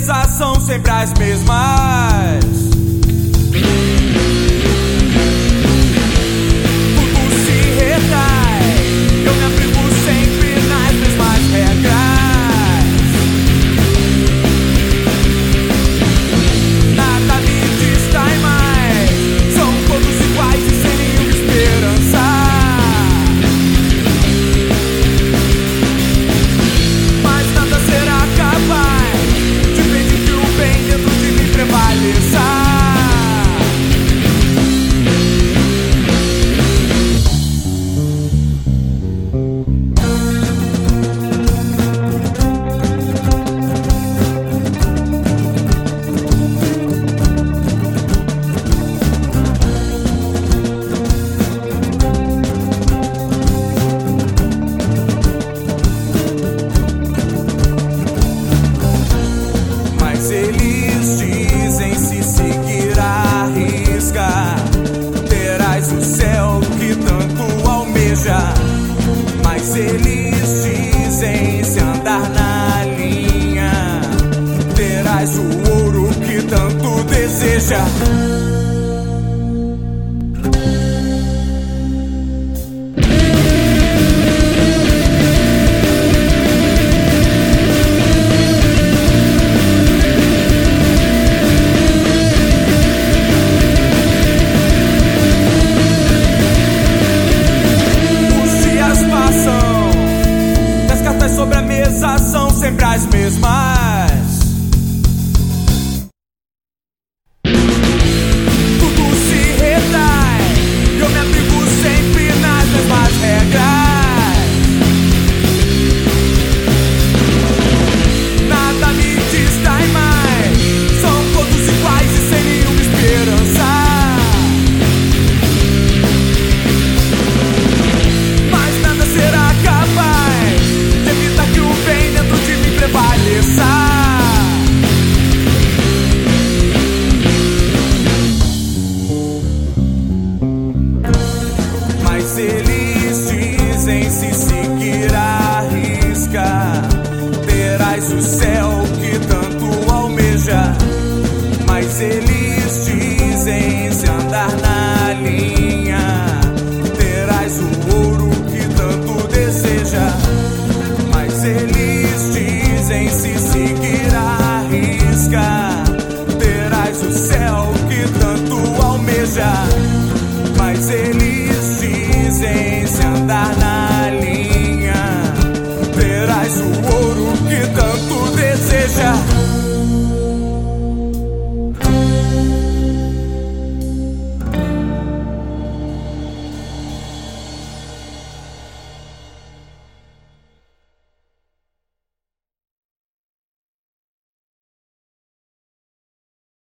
mesa são sempre as mesmas. Tudo se retrai, eu me abrigo sempre nas mesmas regras. Nada me distrai mais, são todos iguais e sem nenhuma esperança. Mas nada será capaz de impedir que o bem dentro de mim prevaleça. Mas eles dizem: se seguir a risca, terás o céu que tanto almeja. Mas eles dizem: se andar na linha, terás o ouro que tanto deseja. Sobre a mesa são sempre as mesmas. Tudo se retrai, eu me abrigo sempre nas mesmas regras. Nada me distrai mais, são todos iguais e sem nenhuma esperança. Mas nada será capaz de evitar que o bem dentro de mim prevaleça. Mas eles dizem: se seguir a risca, terás o céu que tanto almeja. Mas eles dizem: se andar na linha, terás o ouro que tanto deseja. Mas eles dizem: se seguir a risca, terás o céu que tanto almeja. Mas eles